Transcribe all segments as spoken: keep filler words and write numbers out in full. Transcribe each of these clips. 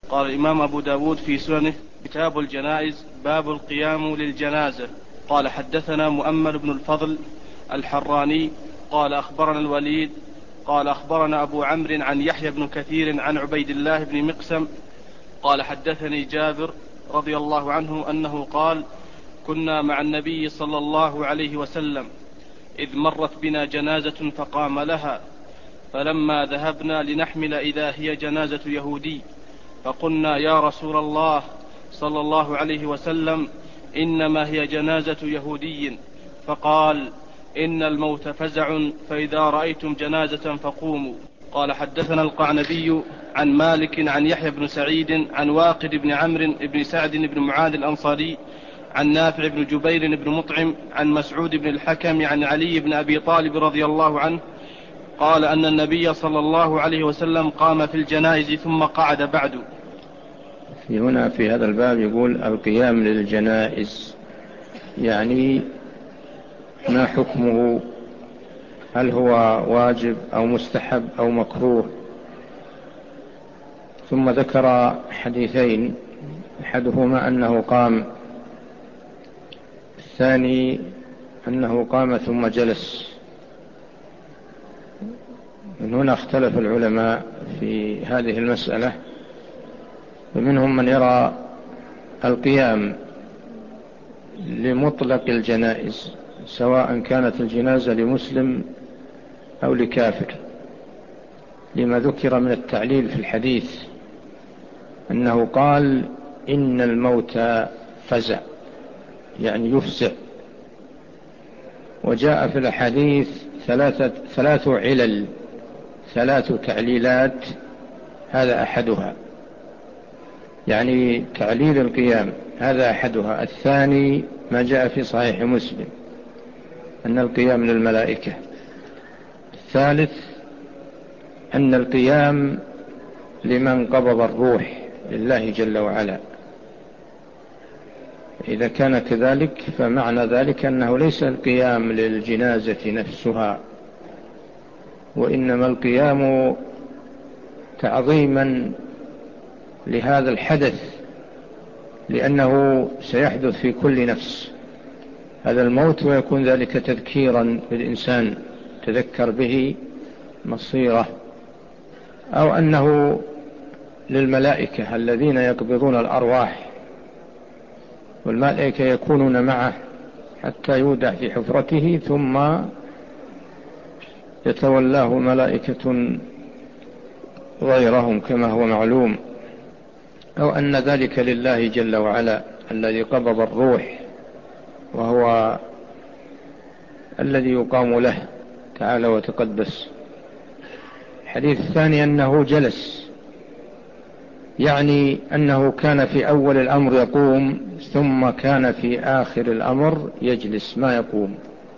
قال الإمام أبو داود في سننه: كتاب الجنائز، باب القيام للجنازة. قال حدثنا مؤمل بن الفضل الحراني قال أخبرنا الوليد قال أخبرنا أبو عمرو عن يحيى بن كثير عن عبيد الله بن مقسم قال حدثني جابر رضي الله عنه أنه قال: كنا مع النبي صلى الله عليه وسلم إذ مرت بنا جنازة فقام لها، فلما ذهبنا لنحمل إذا هي جنازة يهودي، فقلنا: يا رسول الله صلى الله عليه وسلم، إنما هي جنازة يهودي. فقال: إن الموت فزع، فإذا رأيتم جنازة فقوموا. قال حدثنا القعنبي عن مالك عن يحيى بن سعيد عن واقد بن عمرو بن سعد بن معاذ الأنصاري عن نافع بن جبير بن مطعم عن مسعود بن الحكم عن علي بن أبي طالب رضي الله عنه قال أن النبي صلى الله عليه وسلم قام في الجنائز ثم قعد بعد. في هنا في هذا الباب يقول: القيام للجنائز، يعني ما حكمه؟ هل هو واجب أو مستحب أو مكروه؟ ثم ذكر حديثين، أحدهما أنه قام، الثاني أنه قام ثم جلس. من هنا اختلف العلماء في هذه المسألة، فمنهم من يرى القيام لمطلق الجنائز سواء كانت الجنازة لمسلم أو لكافر، لما ذكر من التعليل في الحديث أنه قال: إن الموت فزع، يعني يفزع. وجاء في الحديث ثلاثة ثلاث علل، ثلاث تعليلات، هذا أحدها، يعني تعليل القيام هذا أحدها. الثاني ما جاء في صحيح مسلم أن القيام للملائكة. الثالث أن القيام لمن قبض الروح لله جل وعلا. إذا كان كذلك فمعنى ذلك أنه ليس القيام للجنازة نفسها، وإنما القيام تعظيما لهذا الحدث، لأنه سيحدث في كل نفس هذا الموت، ويكون ذلك تذكيرا للإنسان تذكر به مصيره. أو أنه للملائكة الذين يقبضون الأرواح، والملائكة يكونون معه حتى يودع في حفرته ثم يتولاه ملائكة غيرهم كما هو معلوم. أو أن ذلك لله جل وعلا الذي قبض الروح، وهو الذي يقام له تعالى وتقدس. الحديث الثاني أنه جلس، يعني أنه كان في أول الأمر يقوم، ثم كان في آخر الأمر يجلس ما يقوم.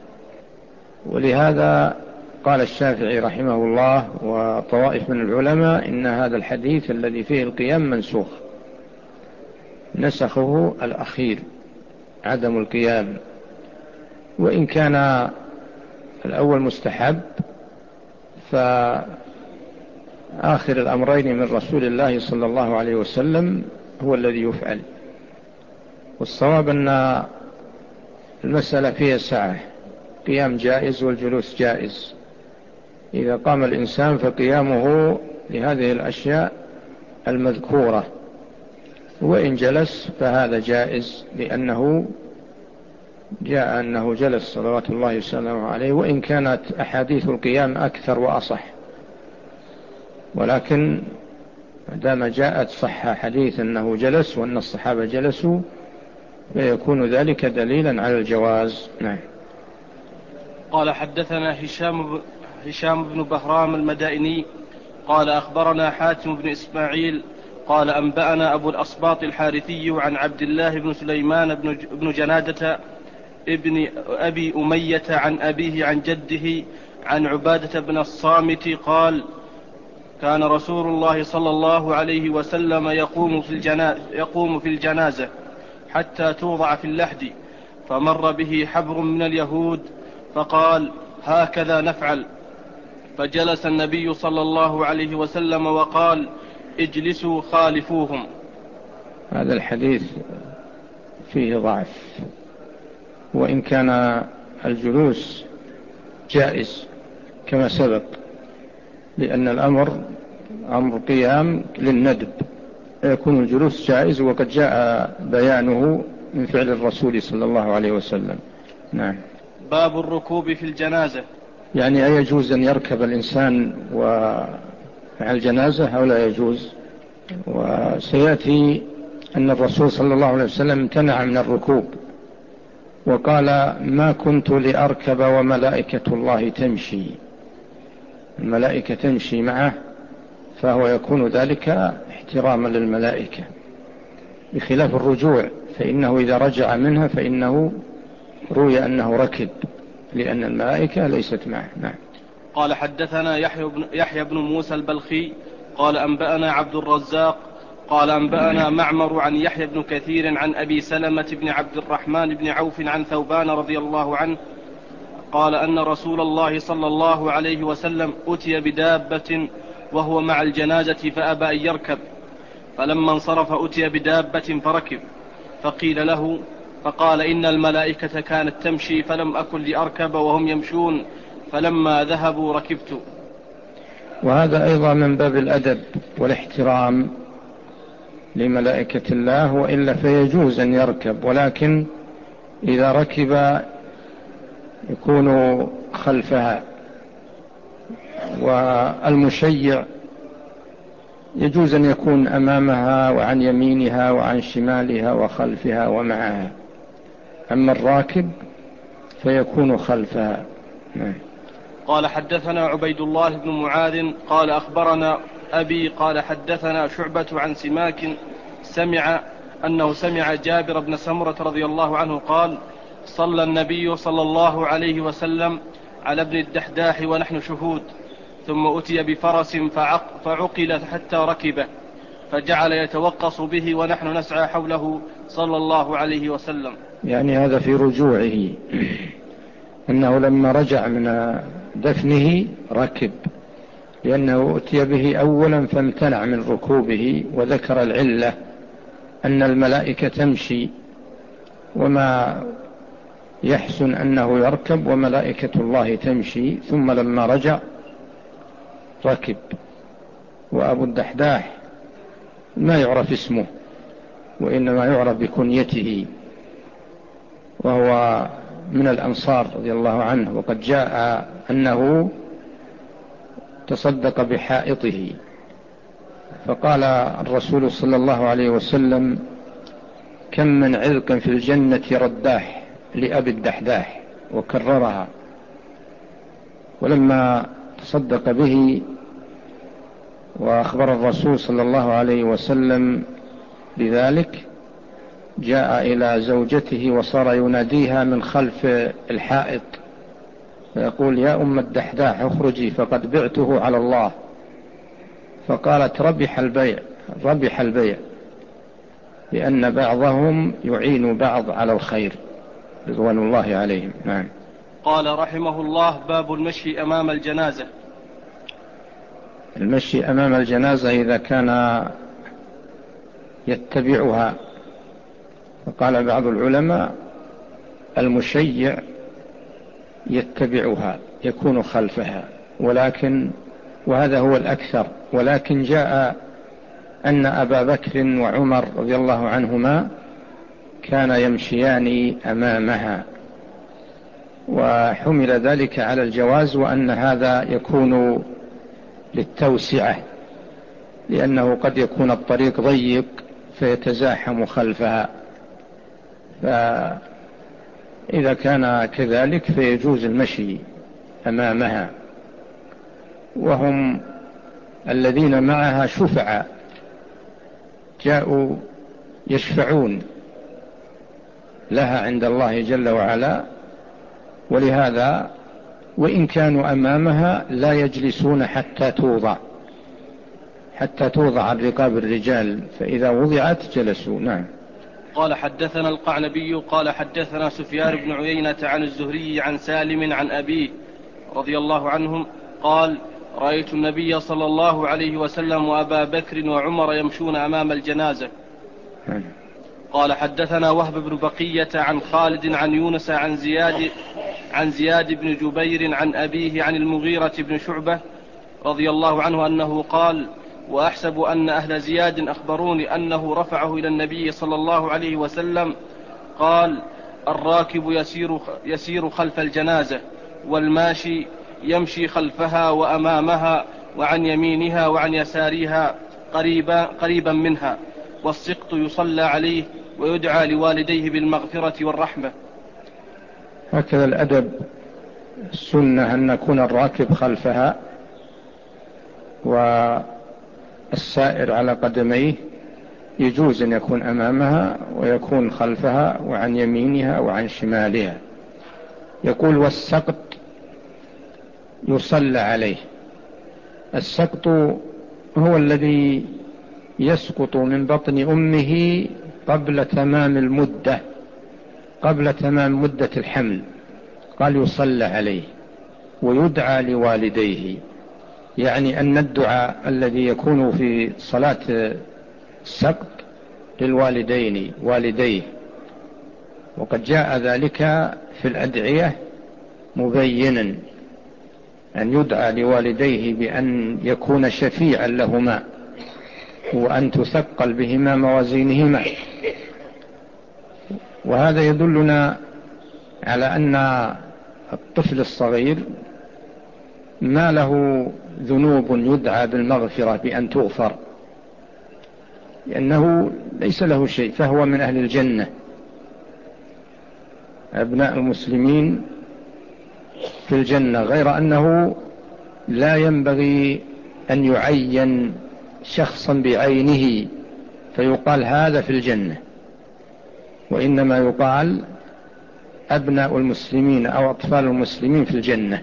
ولهذا قال الشافعي رحمه الله وطوائف من العلماء إن هذا الحديث الذي فيه القيام منسوخ، نسخه الأخير عدم القيام. وإن كان الأول مستحب، فآخر الأمرين من رسول الله صلى الله عليه وسلم هو الذي يفعل. والصواب أن المسألة فيها سعة، قيام جائز والجلوس جائز. إذا قام الإنسان فقيامه لهذه الأشياء المذكورة، وإن جلس فهذا جائز، لأنه جاء أنه جلس صلوات الله وسلامه عليه، وإن كانت أحاديث القيام أكثر وأصح، ولكن دام جاءت صح حديث أنه جلس وأن الصحابة جلسوا، فيكون ذلك دليلا على الجواز. نعم. قال حدثنا هشام هشام بن بهرام المدائني قال أخبرنا حاتم بن إسماعيل قال أنبأنا أبو الأصباط الحارثي عن عبد الله بن سليمان بن جنادة ابن أبي أمية عن أبيه عن جده عن عبادة بن الصامت قال: كان رسول الله صلى الله عليه وسلم يقوم في الجنازة, يقوم في الجنازة حتى توضع في اللحد، فمر به حبر من اليهود فقال: هكذا نفعل. فجلس النبي صلى الله عليه وسلم وقال: اجلسوا خالفوهم. هذا الحديث فيه ضعف، وإن كان الجلوس جائز كما سبق، لأن الأمر أمر قيام للندب، يكون الجلوس جائز وقد جاء بيانه من فعل الرسول صلى الله عليه وسلم. نعم. باب الركوب في الجنازة. يعني أيجوز أن يركب الإنسان مع الجنازة أو لا يجوز؟ وسيأتي أن الرسول صلى الله عليه وسلم امتنع من الركوب وقال: ما كنت لأركب وملائكة الله تمشي. الملائكة تمشي معه، فهو يكون ذلك احتراما للملائكة، بخلاف الرجوع، فإنه إذا رجع منها فإنه روي أنه ركب، لأن الملائكة ليست معه. نعم. قال حدثنا يحيى بن, يحيى بن موسى البلخي قال أنبأنا عبد الرزاق قال أنبأنا معمر عن يحيى بن كثير عن أبي سلمة بن عبد الرحمن بن عوف عن ثوبان رضي الله عنه قال أن رسول الله صلى الله عليه وسلم أتي بدابة وهو مع الجنازة فأبى أن يركب، فلما انصرف أتي بدابة فركب، فقيل له فقال: إن الملائكة كانت تمشي فلم أكن لأركب وهم يمشون، فلما ذهبوا ركبت. وهذا أيضا من باب الأدب والاحترام لملائكة الله، وإلا فيجوز أن يركب، ولكن إذا ركب يكون خلفها، والمشيع يجوز أن يكون أمامها وعن يمينها وعن شمالها وخلفها ومعها، أما الراكب فيكون خلفها. قال حدثنا عبيد الله بن معاذ قال أخبرنا أبي قال حدثنا شعبة عن سماك سمع أنه سمع جابر بن سمرة رضي الله عنه قال: صلى النبي صلى الله عليه وسلم على ابن الدحداح ونحن شهود، ثم أتي بفرس فعق فعقل حتى ركبه، فجعل يتوقص به ونحن نسعى حوله صلى الله عليه وسلم. يعني هذا في رجوعه، أنه لما رجع من دفنه ركب، لأنه أتي به أولا فامتنع من ركوبه، وذكر العلة أن الملائكة تمشي وما يحسن أنه يركب وملائكة الله تمشي، ثم لما رجع ركب. وأبو الدحداح ما يعرف اسمه، وإنما يعرف بكنيته، وهو من الأنصار رضي الله عنه، وقد جاء أنه تصدق بحائطه، فقال الرسول صلى الله عليه وسلم: كم من عذق في الجنة رداح لأبي الدحداح، وكررها. ولما تصدق به وأخبر الرسول صلى الله عليه وسلم بذلك، جاء إلى زوجته وصار يناديها من خلف الحائط فيقول: يا أم الدحداح اخرجي فقد بعته على الله. فقالت: ربح البيع ربح البيع، لأن بعضهم يعين بعض على الخير رضوان الله عليهم. نعم. قال رحمه الله: باب المشي أمام الجنازة. المشي أمام الجنازة إذا كان يتبعها، فقال بعض العلماء: المشيع يتبعها يكون خلفها، ولكن وهذا هو الأكثر، ولكن جاء أن أبا بكر وعمر رضي الله عنهما كان يمشيان أمامها، وحمل ذلك على الجواز، وأن هذا يكون للتوسعة، لأنه قد يكون الطريق ضيق فيتزاحم خلفها، فإذا كان كذلك فيجوز المشي أمامها. وهم الذين معها شفعاء جاءوا يشفعون لها عند الله جل وعلا، ولهذا وإن كانوا أمامها لا يجلسون حتى توضع حتى توضع عن رقاب الرجال، فإذا وضعت جلسوا. نعم. قال حدثنا القعنبي قال حدثنا سفيان بن عيينة عن الزهري عن سالم عن أبيه رضي الله عنهم قال: رأيت النبي صلى الله عليه وسلم وأبا بكر وعمر يمشون أمام الجنازة. قال حدثنا وهب بن بقية عن خالد عن يونس عن زياد عن زياد بن جبير عن أبيه عن المغيرة بن شعبة رضي الله عنه أنه قال: وأحسب أن أهل زياد أخبروني أنه رفعه إلى النبي صلى الله عليه وسلم قال: الراكب يسير, يسير خلف الجنازة، والماشي يمشي خلفها وأمامها وعن يمينها وعن يسارها قريبا, قريبا منها، والسقط يصلى عليه ويدعى لوالديه بالمغفرة والرحمة. هكذا الأدب، السنة أن يكون الراكب خلفها والسائر على قدميه، يجوز أن يكون أمامها ويكون خلفها وعن يمينها وعن شمالها. يقول: والسقط يصلى عليه. السقط هو الذي يسقط من بطن أمه قبل تمام المدة، قبل تمام مدة الحمل. قال: يصلى عليه ويدعى لوالديه، يعني أن الدعاء الذي يكون في صلاة السقط للوالدين والديه، وقد جاء ذلك في الأدعية مبينا أن يدعى لوالديه بأن يكون شفيعا لهما وأن تثقل بهما موازينهما. وهذا يدلنا على أن الطفل الصغير ما له ذنوب يدعى بالمغفرة بأن تغفر، لأنه ليس له شيء، فهو من أهل الجنة. أبناء المسلمين في الجنة، غير أنه لا ينبغي أن يعين شخصا بعينه فيقال هذا في الجنة، وإنما يقال أبناء المسلمين أو أطفال المسلمين في الجنة.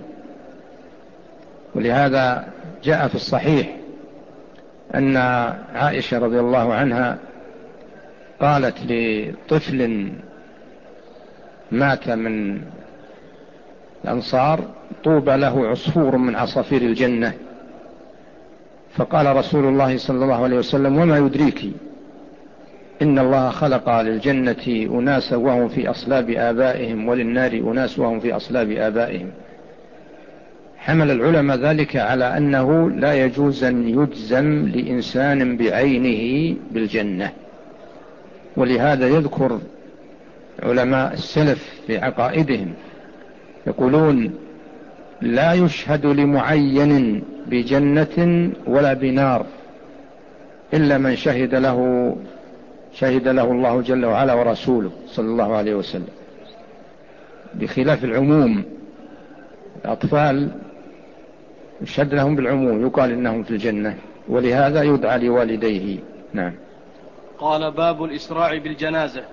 ولهذا جاء في الصحيح أن عائشة رضي الله عنها قالت لطفل مات من الأنصار: طوبى له عصفور من عصافير الجنة. فقال رسول الله صلى الله عليه وسلم: وما يدريك؟ إن الله خلق للجنة أناسا وهم في أصلاب آبائهم، وللنار أناس وهم في أصلاب آبائهم. حمل العلماء ذلك على أنه لا يجوز أن يجزم لإنسان بعينه بالجنة. ولهذا يذكر علماء السلف في عقائدهم يقولون: لا يشهد لمعين بجنة ولا بنار إلا من شهد له شهد له الله جل وعلا ورسوله صلى الله عليه وسلم، بخلاف العموم. الأطفال يشهد لهم بالعموم، يقال إنهم في الجنة، ولهذا يدعى لوالديه. نعم. قال: باب الإسراع بالجنازة.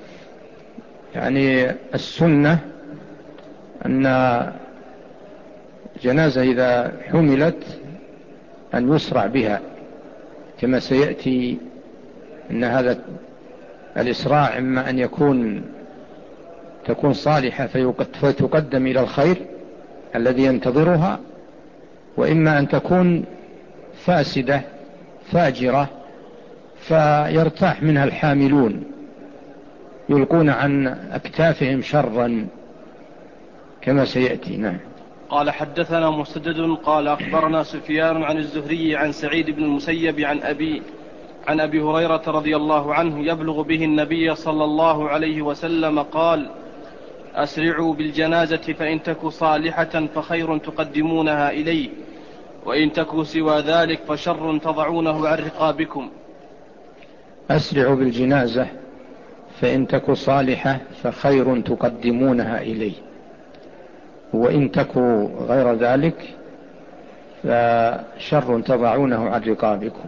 يعني السنة أن الجنازة إذا حملت أن يسرع بها، كما سيأتي أن هذا الإسراع إما أن يكون تكون صالحة فتقدم إلى الخير الذي ينتظرها، وإما أن تكون فاسدة فاجرة فيرتاح منها الحاملون، يلقون عن أكتافهم شرا كما سيأتي. نعم. قال: حدثنا مسدد قال أخبرنا سفيان عن الزهري عن سعيد بن المسيب عن أبي عن أبي هريرة رضي الله عنه يبلغ به النبي صلى الله عليه وسلم قال: أسرعوا بالجنازة فإن تك صالحة فخير تقدمونها إليه، وإن تك سوى ذلك فشر تضعونه عن رقابكم. أسرعوا بالجنازة فإن تك صالحة فخير تقدمونها إليه، وإن تك غير ذلك فشر تضعونه عن رقابكم.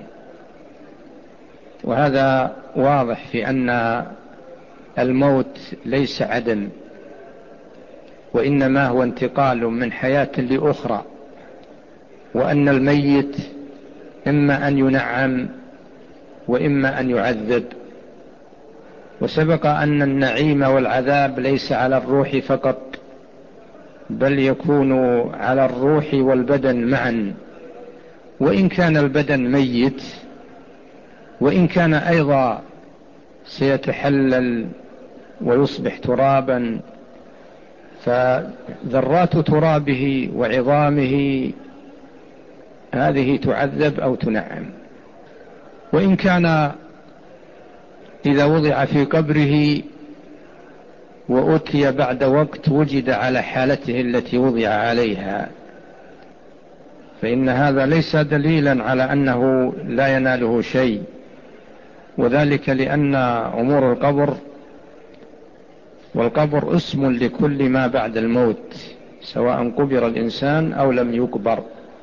وهذا واضح في أن الموت ليس عدم، وإنما هو انتقال من حياة لأخرى، وأن الميت إما أن ينعم وإما أن يعذب. وسبق أن النعيم والعذاب ليس على الروح فقط، بل يكون على الروح والبدن معا. وإن كان البدن ميت، وإن كان أيضا سيتحلل ويصبح ترابا، فذرات ترابه وعظامه هذه تعذب أو تنعم. وإن كان إذا وضع في قبره وأتي بعد وقت وجد على حالته التي وضع عليها، فإن هذا ليس دليلا على أنه لا يناله شيء، وذلك لأن أمور القبر والقبر اسم لكل ما بعد الموت، سواء قبر الإنسان أو لم يقبر.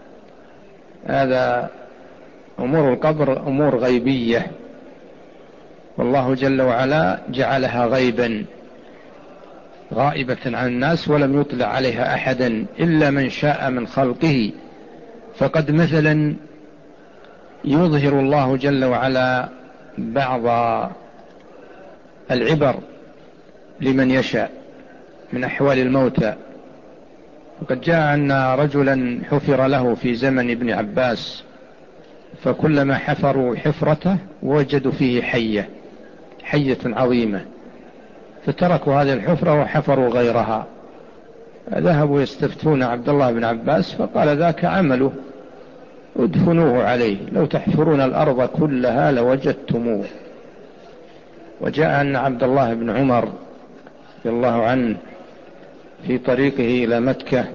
هذا أمور القبر أمور غيبية، والله جل وعلا جعلها غيبا غائبة عن الناس، ولم يطلع عليها أحدا إلا من شاء من خلقه. فقد مثلا يظهر الله جل وعلا بعض العبر لمن يشاء من أحوال الموتى. وقد جاء أن رجلا حفر له في زمن ابن عباس، فكلما حفروا حفرته وجدوا فيه حية حية عظيمة، فتركوا هذه الحفرة وحفروا غيرها. ذهبوا يستفتون عبد الله بن عباس، فقال ذاك عمله، ادفنوه عليه، لو تحفرون الأرض كلها لوجدتموه. وجاء أن عبد الله بن عمر رضي الله عنه في طريقه إلى مكة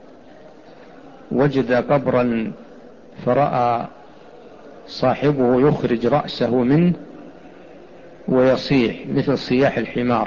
وجد قبرا، فرأى صاحبه يخرج رأسه منه ويصيح مثل صياح الحمار،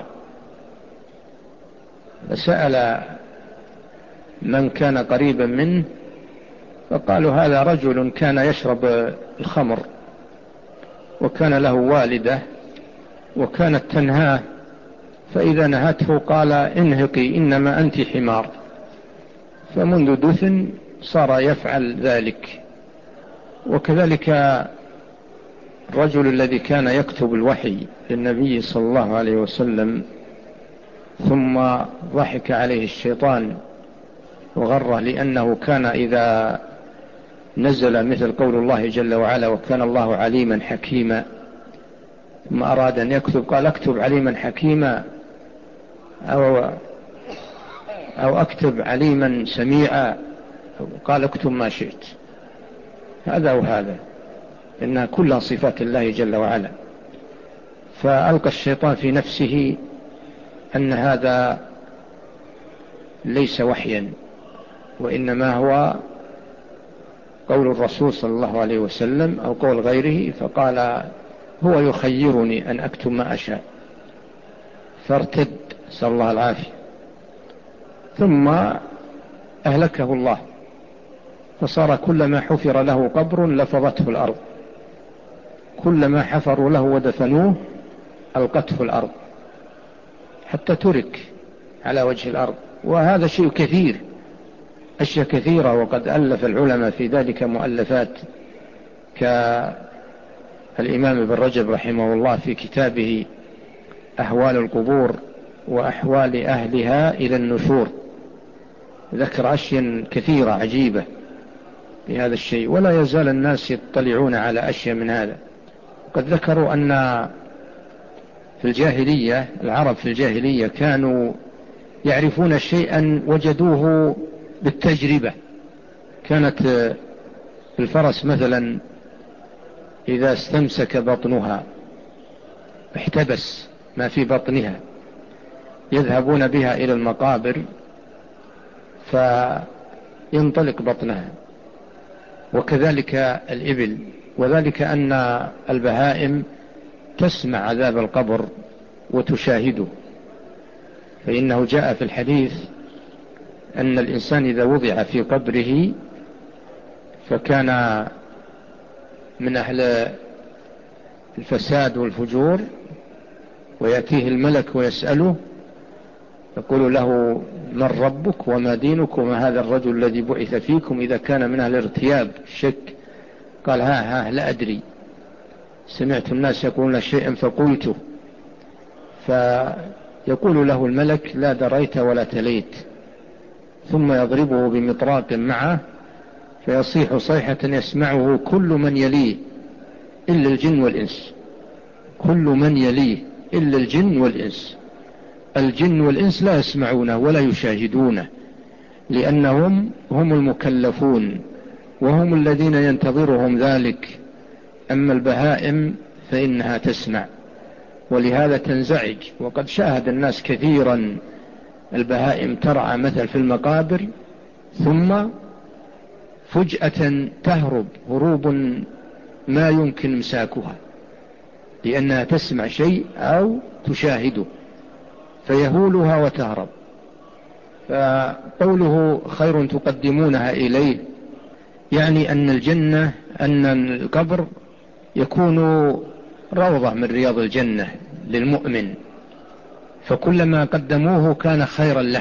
فسأل من كان قريبا منه، فقالوا هذا رجل كان يشرب الخمر، وكان له والدة وكانت تنهاه، فإذا نهته قال انهقي إنما أنت حمار، فمنذ دفن صار يفعل ذلك. وكذلك الرجل الذي كان يكتب الوحي للنبي صلى الله عليه وسلم، ثم ضحك عليه الشيطان وغره، لأنه كان إذا نزل مثل قول الله جل وعلا وكان الله عليما حكيما، ثم أراد أن يكتب قال اكتب عليما حكيما أو, أو أكتب عليما سميعا، قال اكتب ما شئت. هذا وهذا إنها كلها صفات الله جل وعلا. فألقى الشيطان في نفسه أن هذا ليس وحيا، وإنما هو قول الرسول صلى الله عليه وسلم أو قول غيره، فقال هو يخيرني أن أكتب ما أشاء، فارتد، صلى الله العافية. ثم أهلكه الله، فصار كلما حفر له قبر لفظته الأرض، كلما حفروا له ودفنوه ألقته الأرض، حتى ترك على وجه الأرض. وهذا شيء كثير، أشياء كثيرة، وقد ألف العلماء في ذلك مؤلفات، كالإمام ابن رجب رحمه الله في كتابه أهوال القبور وأحوال أهلها إلى النشور، ذكر أشياء كثيرة عجيبة بهذا الشيء، ولا يزال الناس يطلعون على أشياء من هذا. قد ذكروا أن في الجاهلية العرب في الجاهلية كانوا يعرفون شيئا وجدوه بالتجربة. كانت الفرس مثلا إذا استمسك بطنها احتبس ما في بطنها، يذهبون بها إلى المقابر فينطلق بطنها، وكذلك الإبل. وذلك أن البهائم تسمع عذاب القبر وتشاهده، فإنه جاء في الحديث أن الإنسان إذا وضع في قبره فكان من أهل الفساد والفجور، ويأتيه الملك ويسأله، يقول له من ربك وما دينك وما هذا الرجل الذي بعث فيكم، إذا كان من أهل الارتياب الشك قال ها ها لا أدري، سمعت الناس يقولون شيئا فقلته، فيقول له الملك لا دريت ولا تليت، ثم يضربه بمطراق معه فيصيح صيحة يسمعه كل من يليه إلا الجن والإنس، كل من يليه إلا الجن والإنس. الجن والإنس لا يسمعونه ولا يشاهدونه، لأنهم هم المكلفون وهم الذين ينتظرهم ذلك. أما البهائم فإنها تسمع، ولهذا تنزعج. وقد شاهد الناس كثيرا البهائم ترعى مثل في المقابر، ثم فجأة تهرب هروب ما يمكن امساكها، لأنها تسمع شيء أو تشاهده فيهولها وتهرب. فقوله خير تقدمونها إليه يعني أن الجنة أن القبر يكون روضة من رياض الجنة للمؤمن، فكلما قدموه كان خيرا له.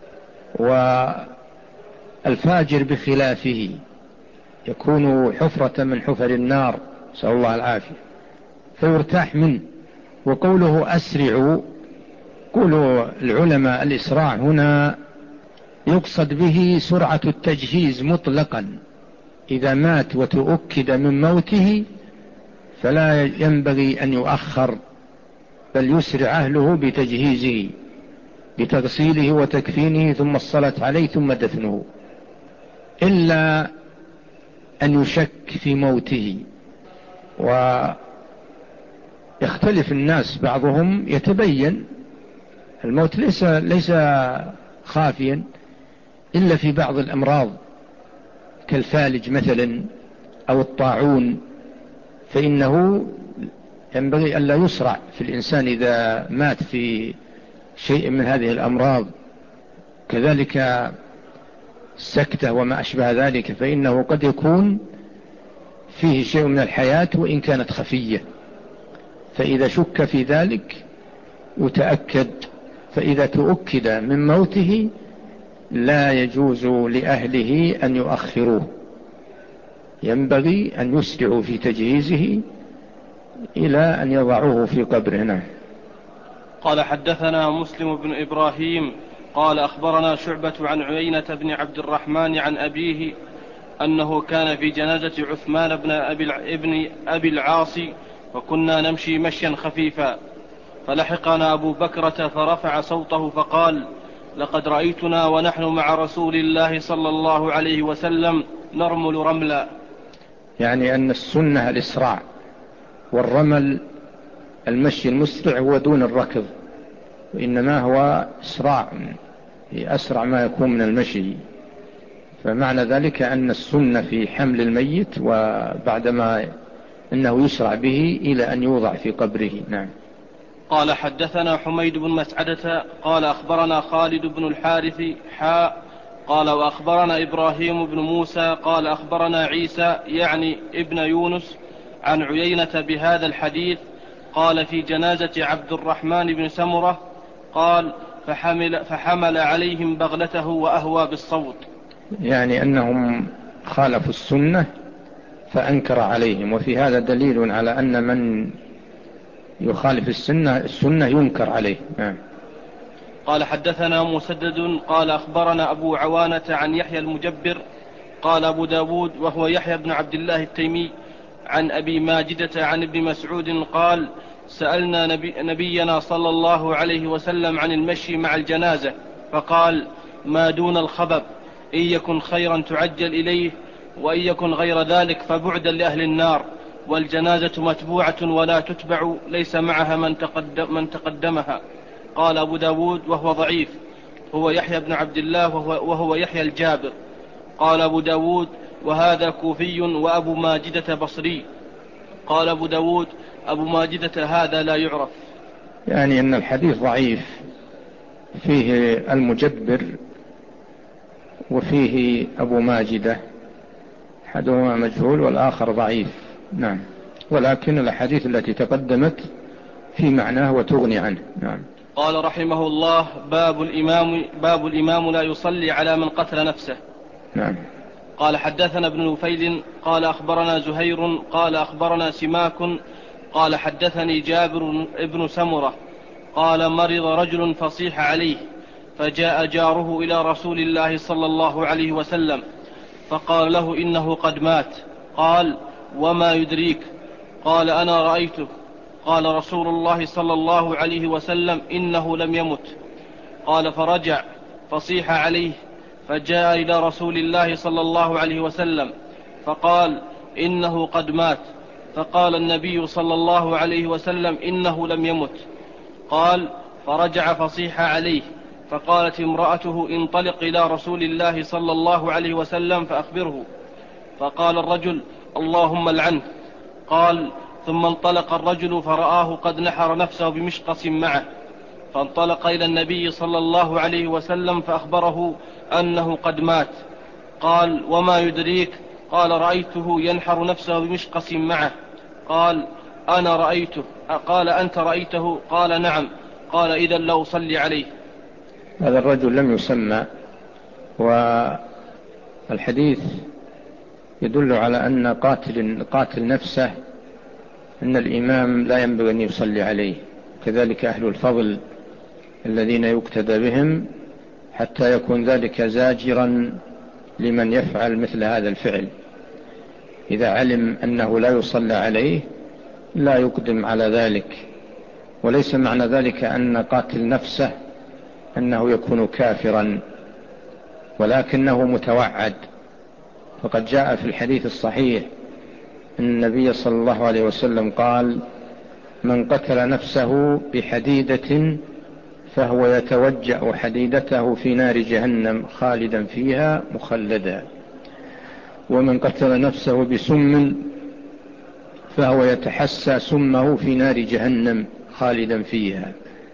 والفاجر بخلافه يكون حفرة من حفر النار، نسأل الله العافية، فيرتاح منه. وقوله أسرعوا، قولوا العلماء الإسراع هنا يقصد به سرعة التجهيز مطلقا. إذا مات وتؤكد من موته فلا ينبغي أن يؤخر، بل يسرع أهله بتجهيزه، بتغسيله وتكفينه ثم الصلاة عليه ثم دفنه، إلا أن يشك في موته. ويختلف الناس، بعضهم يتبين الموت ليس, ليس خافيا إلا في بعض الأمراض كالفالج مثلا أو الطاعون، فإنه ينبغي أن لا يسرع في الإنسان إذا مات في شيء من هذه الأمراض. كذلك السكتة وما أشبه ذلك، فإنه قد يكون فيه شيء من الحياة وإن كانت خفية، فإذا شك في ذلك يتأكد. فإذا تؤكد من موته لا يجوز لأهله أن يؤخروه، ينبغي أن يسرعوا في تجهيزه إلى أن يضعوه في قبرنا. قال حدثنا مسلم بن إبراهيم قال أخبرنا شعبة عن عيينة بن عبد الرحمن عن أبيه أنه كان في جنازة عثمان بن أبي, ابن أبي العاص، وكنا نمشي مشيا خفيفا، فلحقنا أبو بكرة فرفع صوته فقال: لقد رأيتنا ونحن مع رسول الله صلى الله عليه وسلم نرمل رملا. يعني أن السنة الإسراع، والرمل المشي المسرع هو دون الركض، وإنما هو إسراع، أسرع ما يكون من المشي. فمعنى ذلك أن السنة في حمل الميت وبعدما أنه يسرع به إلى أن يوضع في قبره. نعم. قال حدثنا حميد بن مسعدة قال أخبرنا خالد بن الحارث حاء قال وأخبرنا إبراهيم بن موسى قال أخبرنا عيسى يعني ابن يونس عن عيينة بهذا الحديث. قال في جنازة عبد الرحمن بن سمرة قال فحمل, فحمل عليهم بغلته وأهوى بالصوت، يعني أنهم خالفوا السنة فأنكر عليهم. وفي هذا دليل على أن من يخالف السنة السنة ينكر عليه. نعم. قال حدثنا مسدد قال أخبرنا أبو عوانة عن يحيى المجبر قال أبو داود وهو يحيى بن عبد الله التيمي عن أبي ماجدة عن ابن مسعود قال سألنا نبي نبينا صلى الله عليه وسلم عن المشي مع الجنازة فقال: ما دون الخبب إن يكن خيرا تعجل إليه، وإن يكن غير ذلك فبعدا لأهل النار، والجنازة متبوعة ولا تتبع ليس معها من, تقدم من تقدمها. قال أبو داود وهو ضعيف هو يحيى بن عبد الله وهو, وهو يحيى الجابر. قال أبو داود وهذا كوفي وأبو ماجدة بصري. قال أبو داود أبو ماجدة هذا لا يعرف. يعني أن الحديث ضعيف، فيه المجبر وفيه أبو ماجدة، أحدهما مجهول والآخر ضعيف. نعم. ولكن الأحاديث التي تقدمت في معناه وتغني عنه. نعم. قال رحمه الله: باب الإمام, باب الإمام لا يصلي على من قتل نفسه. نعم. قال حدثنا ابن نفيل قال أخبرنا زهير قال أخبرنا سماك قال حدثني جابر ابن سمرة قال مرض رجل فصيح عليه، فجاء جاره إلى رسول الله صلى الله عليه وسلم فقال له إنه قد مات. قال: وما يدريك؟ قال: أنا رأيته. قال رسول الله صلى الله عليه وسلم: إنه لم يمت. قال: فرجع فصيح عليه، فجاء إلى رسول الله صلى الله عليه وسلم فقال: إنه قد مات. فقال النبي صلى الله عليه وسلم: إنه لم يمت. قال: فرجع فصيح عليه، فقالت امرأته: انطلق إلى رسول الله صلى الله عليه وسلم فأخبره. فقال الرجل: اللهم العنه. قال: ثم انطلق الرجل فرآه قد نحر نفسه بمشقص معه، فانطلق إلى النبي صلى الله عليه وسلم فأخبره أنه قد مات. قال: وما يدريك؟ قال: رأيته ينحر نفسه بمشقص معه. قال: أنا رأيته. قال: أنت رأيته؟ قال: نعم. قال: إذا لو صلي عليه. هذا الرجل لم يسمى، والحديث يدل على أن قاتل, قاتل نفسه أن الإمام لا ينبغي أن يصلي عليه، كذلك أهل الفضل الذين يقتدى بهم، حتى يكون ذلك زاجرا لمن يفعل مثل هذا الفعل. إذا علم أنه لا يصلى عليه لا يقدم على ذلك. وليس معنى ذلك أن قاتل نفسه أنه يكون كافرا، ولكنه متوعد. فقد جاء في الحديث الصحيح أن النبي صلى الله عليه وسلم قال: من قتل نفسه بحديدة فهو يتوجأ حديدته في نار جهنم خالدا فيها مخلدا، ومن قتل نفسه بسم فهو يتحسى سمه في نار جهنم خالدا فيها.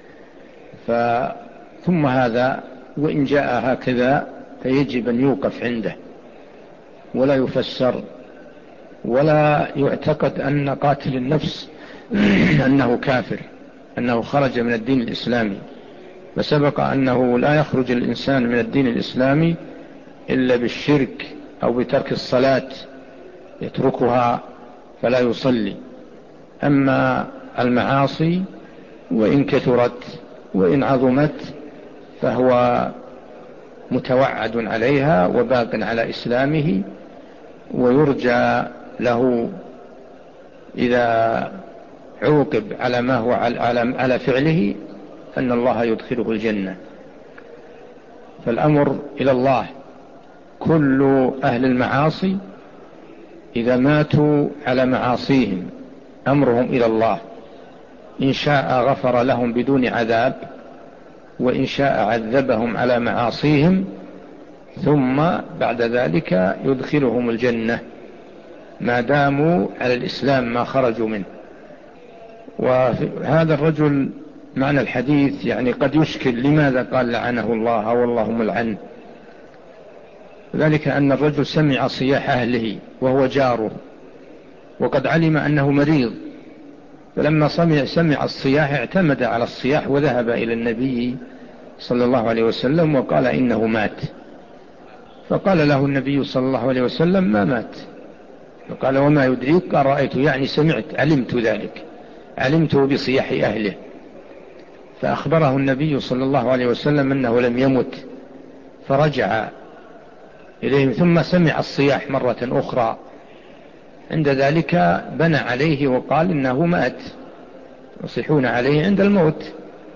ثم هذا وإن جاء هكذا فيجب أن يوقف عنده ولا يفسر، ولا يعتقد أن قاتل النفس أنه كافر، أنه خرج من الدين الإسلامي. فسبق أنه لا يخرج الإنسان من الدين الإسلامي إلا بالشرك أو بترك الصلاة، يتركها فلا يصلي. أما المعاصي وإن كثرت وإن عظمت فهو متوعد عليها وباق على إسلامه، ويرجى له إذا عوقب على ما هو على فعله أن الله يدخله الجنة. فالأمر إلى الله. كل أهل المعاصي إذا ماتوا على معاصيهم أمرهم إلى الله، إن شاء غفر لهم بدون عذاب، وإن شاء عذبهم على معاصيهم، ثم بعد ذلك يدخلهم الجنة ما داموا على الإسلام ما خرجوا منه. وهذا الرجل معنى الحديث يعني قد يشكل لماذا قال لعنه الله أو اللهم العن. ذلك أن الرجل سمع صياح أهله وهو جاره، وقد علم أنه مريض، فلما سمع, سمع الصياح اعتمد على الصياح وذهب إلى النبي صلى الله عليه وسلم وقال إنه مات. فقال له النبي صلى الله عليه وسلم: ما مات. فقال: وما يدريك؟ قال: رأيته، يعني سمعت، علمت ذلك، علمته بصياح أهله. فأخبره النبي صلى الله عليه وسلم أنه لم يمت، فرجع إليهم ثم سمع الصياح مرة أخرى. عند ذلك بنى عليه وقال إنه مات، يصيحون عليه عند الموت.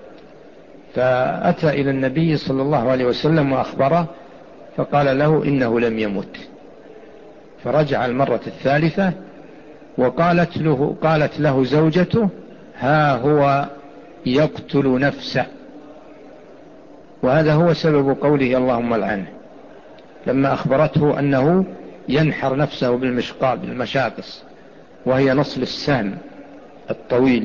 فأتى إلى النبي صلى الله عليه وسلم وأخبره، فقال له إنه لم يمت. فرجع المرة الثالثة وقالت له, قالت له زوجته: ها هو يقتل نفسه. وهذا هو سبب قوله اللهم العنه، لما أخبرته أنه ينحر نفسه بالمشقاب بالمشاقص، وهي نصل السهم الطويل.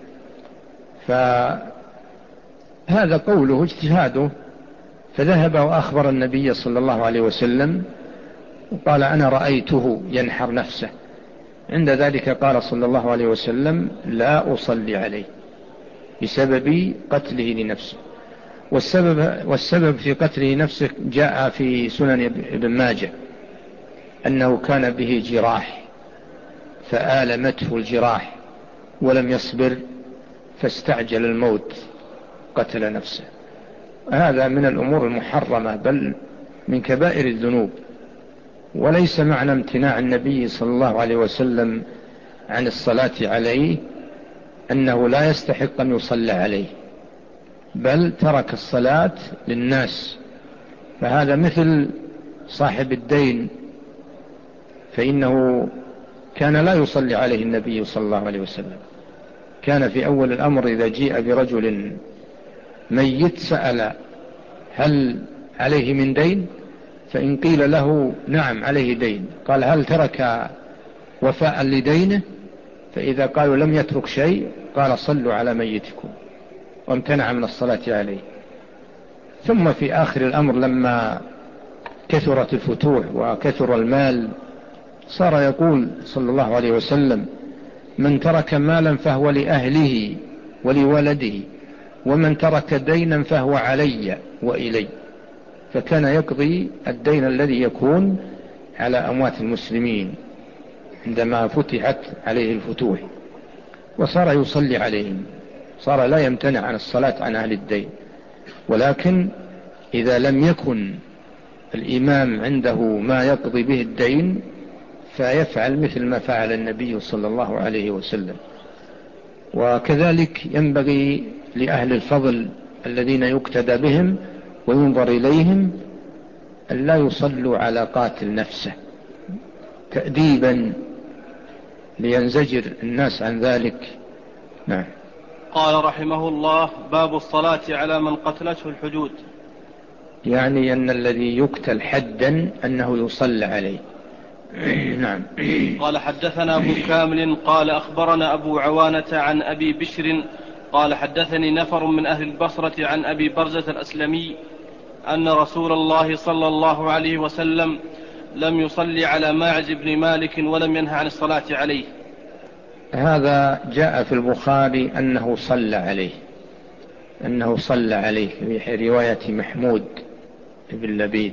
فهذا قوله اجتهاده. فذهب وأخبر النبي صلى الله عليه وسلم وقال: أنا رأيته ينحر نفسه. عند ذلك قال صلى الله عليه وسلم: لا أصلي عليه بسبب قتله لنفسه. والسبب, والسبب في قتله نفسه جاء في سنن ابن ماجه أنه كان به جراح فآلمته الجراح ولم يصبر فاستعجل الموت قتل نفسه. هذا من الأمور المحرمة، بل من كبائر الذنوب. وليس معنى امتناع النبي صلى الله عليه وسلم عن الصلاة عليه أنه لا يستحق أن يصلى عليه، بل ترك الصلاة للناس. فهذا مثل صاحب الدين، فإنه كان لا يصلي عليه النبي صلى الله عليه وسلم. كان في أول الأمر إذا جيء برجل ميت سأل هل عليه من دين؟ فإن قيل له نعم عليه دين، قال هل ترك وفاء لدينه؟ فإذا قالوا لم يترك شيء قال صلوا على ميتكم، وامتنع من الصلاة عليه. ثم في آخر الأمر لما كثرت الفتوح وكثر المال صار يقول صلى الله عليه وسلم من ترك مالا فهو لأهله ولولده، ومن ترك دينا فهو علي وإلي. فكان يقضي الدين الذي يكون على أموات المسلمين عندما فتحت عليه الفتوح، وصار يصلي عليهم، صار لا يمتنع عن الصلاة عن أهل الدين. ولكن إذا لم يكن الإمام عنده ما يقضي به الدين فيفعل مثل ما فعل النبي صلى الله عليه وسلم. وكذلك ينبغي لأهل الفضل الذين يقتدى بهم وينظر إليهم أن لا يصلوا على قاتل نفسه تأديبا لينزجر الناس عن ذلك. نعم. قال رحمه الله: باب الصلاة على من قتلته الحدود. يعني أن الذي يقتل حدا أنه يصلى عليه. نعم. قال حدثنا أبو كامل قال أخبرنا أبو عوانة عن أبي بشر قال حدثني نفر من أهل البصرة عن أبي برزة الأسلمي أن رسول الله صلى الله عليه وسلم لم يصلي على ماعز بن مالك ولم ينهى عن الصلاة عليه. هذا جاء في البخاري أنه صلى عليه، أنه صلى عليه في رواية محمود بن لبيد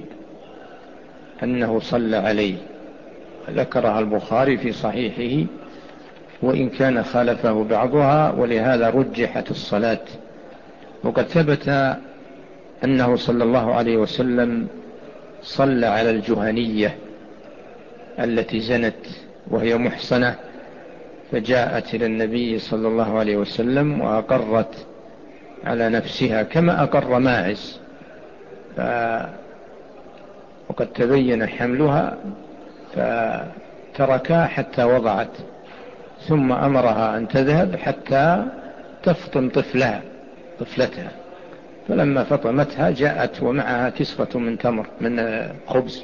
أنه صلى عليه، ذكرها البخاري في صحيحه وإن كان خالفه بعضها، ولهذا رجحت الصلاة. وقد ثبت أنه صلى الله عليه وسلم صلى على الجهنية التي زنت وهي محصنة، فجاءت إلى النبي صلى الله عليه وسلم وأقرت على نفسها كما أقر ماعز، ف... وقد تبين حملها فتركها حتى وضعت، ثم أمرها أن تذهب حتى تفطم طفلها طفلتها، فلما فطمتها جاءت ومعها كسوة من تمر من خبز،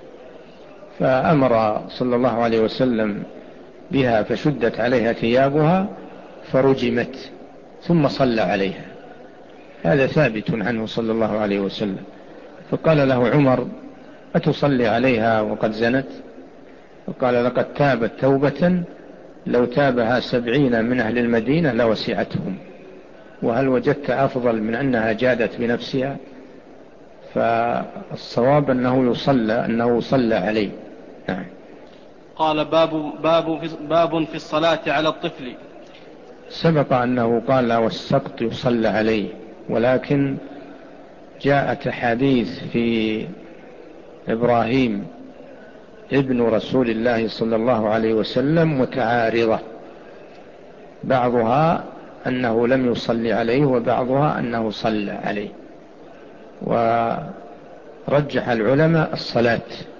فأمر صلى الله عليه وسلم بها فشدت عليها ثيابها فرجمت ثم صلى عليها. هذا ثابت عنه صلى الله عليه وسلم. فقال له عمر: أتصلي عليها وقد زنت؟ فقال: لقد تابت توبة لو تابها سبعين من أهل المدينة لوسعتهم، وهل وجدت أفضل من أنها جادت بنفسها؟ فالصواب أنه يصلى أنه صلى عليه. نعم. قال باب, باب, في باب في الصلاة على الطفل. سبق أنه قال والسقط يصلى عليه، ولكن جاءت حديث في إبراهيم ابن رسول الله صلى الله عليه وسلم متعارضة، بعضها أنه لم يصلي عليه وبعضها أنه صلى عليه، ورجح العلماء الصلاة.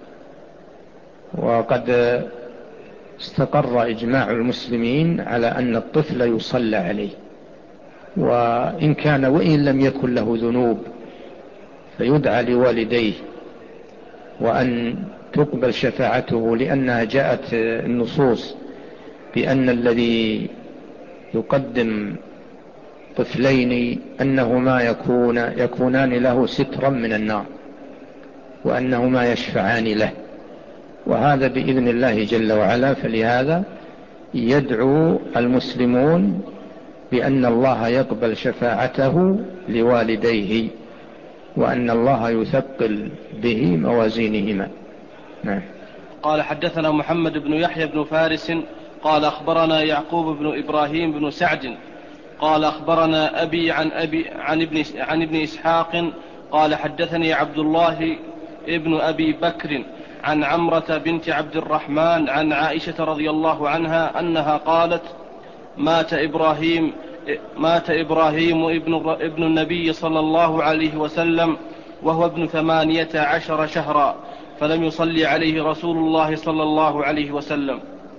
وقد استقر إجماع المسلمين على أن الطفل يصلى عليه، وإن كان وإن لم يكن له ذنوب فيدعى لوالديه وأن تقبل شفاعته، لأنها جاءت النصوص بأن الذي يقدم طفلين أنهما يكون يكونان له سترا من النار، وأنهما يشفعان له، وهذا بإذن الله جل وعلا. فلهذا يدعو المسلمون بأن الله يقبل شفاعته لوالديه، وأن الله يثقل به موازينهما. نعم. قال حدثنا محمد بن يحيى بن فارس قال أخبرنا يعقوب بن إبراهيم بن سعد قال أخبرنا أبي عن, أبي عن, ابن, عن ابن إسحاق قال حدثني عبد الله ابن أبي بكر عن عمرة بنت عبد الرحمن عن عائشة رضي الله عنها أنها قالت: مات إبراهيم مات إبراهيم ابن, ابن النبي صلى الله عليه وسلم وهو ابن ثمانية عشر شهرا، فلم يصلي عليه رسول الله صلى الله عليه وسلم.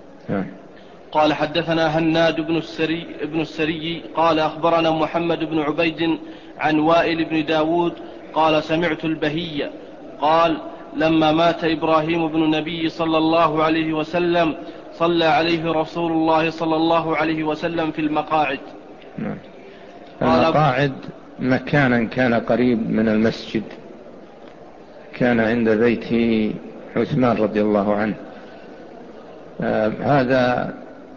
قال: حدثنا هناد بن السري, بن السري قال: أخبرنا محمد بن عبيد عن وائل بن داود قال: سمعت البهي قال: لما مات إبراهيم بن النبي صلى الله عليه وسلم صلى عليه رسول الله صلى الله عليه وسلم في المقاعد. المقاعد مكانا كان قريب من المسجد، كان عند بيت عثمان رضي الله عنه. آه هذا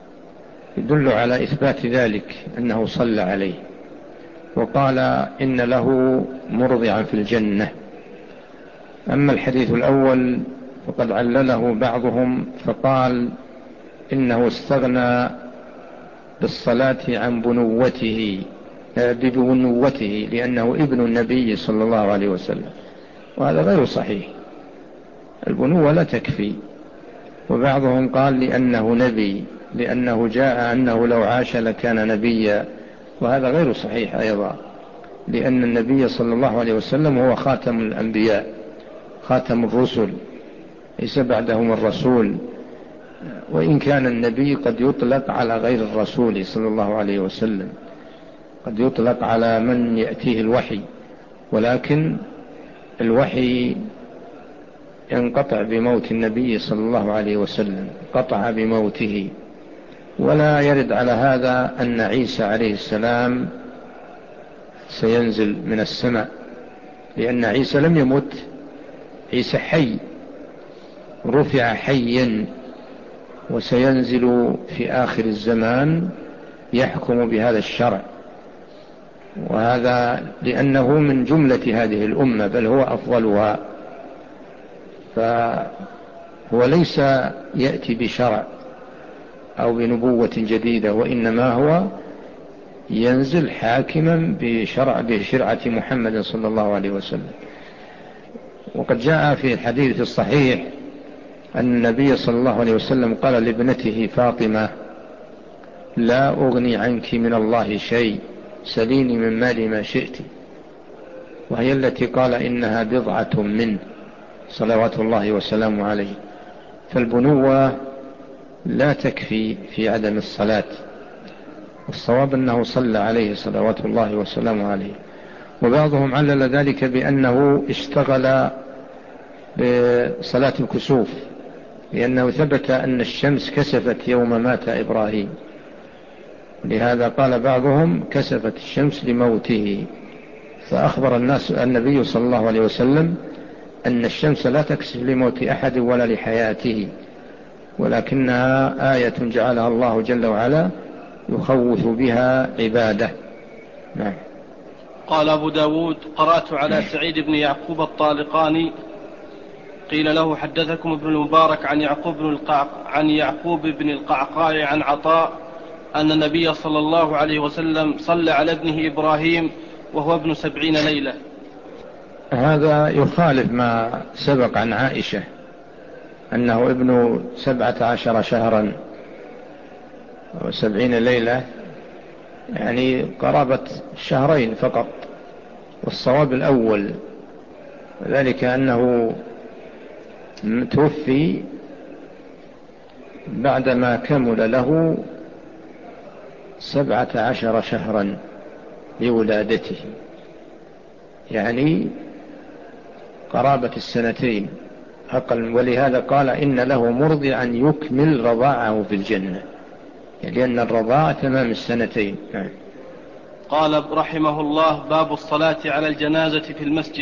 يدل على إثبات ذلك أنه صلى عليه، وقال إن له مرضعا في الجنة. أما الحديث الأول فقد علله بعضهم فقال إنه استغنى بالصلاة عن بنوته ببنوته لأنه ابن النبي صلى الله عليه وسلم، وهذا غير صحيح. البنوة لا تكفي. وبعضهم قال لأنه نبي، لأنه جاء أنه لو عاش لكان نبيا، وهذا غير صحيح أيضا، لأن النبي صلى الله عليه وسلم هو خاتم الأنبياء، خاتم الرسل، ليس بعدهم الرسول. وإن كان النبي قد يطلق على غير الرسول صلى الله عليه وسلم، قد يطلق على من يأتيه الوحي، ولكن الوحي ينقطع بموت النبي صلى الله عليه وسلم، قطع بموته. ولا يرد على هذا أن عيسى عليه السلام سينزل من السماء، لأن عيسى لم يمت، عيسى حي، رفع حيا، وسينزل في آخر الزمان يحكم بهذا الشرع، وهذا لأنه من جملة هذه الأمة، بل هو أفضلها. فهو ليس يأتي بشرع أو بنبوة جديدة، وإنما هو ينزل حاكما بشرع بشرعة محمد صلى الله عليه وسلم. وقد جاء في الحديث الصحيح أن النبي صلى الله عليه وسلم قال لابنته فاطمة: لا أغني عنك من الله شيء، سليني من مالي ما شئت، وهي التي قال إنها بضعة منه صلوات الله وسلامه عليه. فالبنوة لا تكفي في عدم الصلاة، والصواب أنه صلى عليه صلوات الله وسلامه عليه. وبعضهم علل ذلك بأنه اشتغل بصلاة الكسوف، لأنه ثبت أن الشمس كسفت يوم مات إبراهيم، لهذا قال بعضهم كسفت الشمس لموته. فأخبر الناس النبي صلى الله عليه وسلم أن الشمس لا تكسف لموت أحد ولا لحياته، ولكنها آية جعلها الله جل وعلا يخوف بها عباده. نعم. قال أبو داود: قرأت على سعيد بن يعقوب الطالقاني قيل له: حدثكم ابن المبارك عن يعقوب بن القعق عن يعقوب بن القعقاع عن عطاء أن النبي صلى الله عليه وسلم صلى على ابنه إبراهيم وهو ابن سبعين ليلة. هذا يخالف ما سبق عن عائشة أنه ابن سبعة عشر شهرا وسبعين ليلة، يعني قرابة شهرين فقط. والصواب الأول، ذلك أنه توفي بعدما كمل له سبعة عشر شهرا لولادته، يعني قرابة السنتين أقل. ولهذا قال إن له مرضعا يكمل رضاعه في الجنة، يعني لأن الرضاعة تمام السنتين. يعني قال رحمه الله: باب الصلاة على الجنازة في المسجد.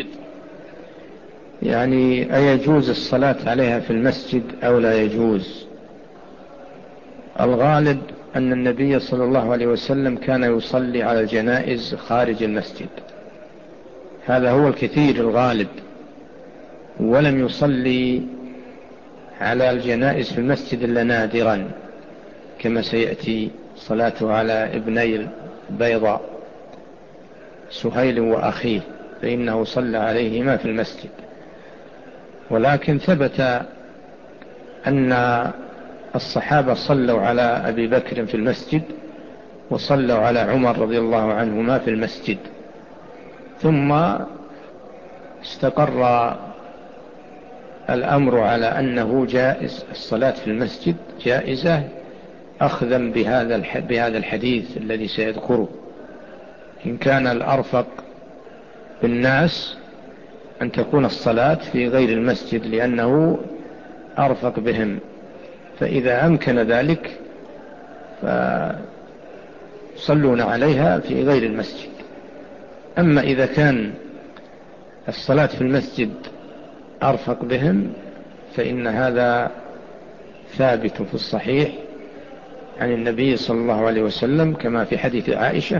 يعني أيجوز الصلاة عليها في المسجد أو لا يجوز؟ الغالب أن النبي صلى الله عليه وسلم كان يصلي على الجنائز خارج المسجد، هذا هو الكثير الغالب، ولم يصلي على الجنائز في المسجد إلا نادرا، كما سيأتي صلاته على ابني البيضاء سهيل وأخيه، فإنه صلى عليهما في المسجد. ولكن ثبت أن الصحابة صلوا على أبي بكر في المسجد وصلوا على عمر رضي الله عنهما في المسجد، ثم استقر الأمر على أنه جائز الصلاة في المسجد جائزة أخذا بهذا بهذا الحديث الذي سيذكره. إن كان الأرفق بالناس أن تكون الصلاة في غير المسجد لأنه أرفق بهم، فإذا أمكن ذلك فصلون عليها في غير المسجد. أما إذا كان الصلاة في المسجد أرفق بهم فإن هذا ثابت في الصحيح عن النبي صلى الله عليه وسلم، كما في حديث عائشة،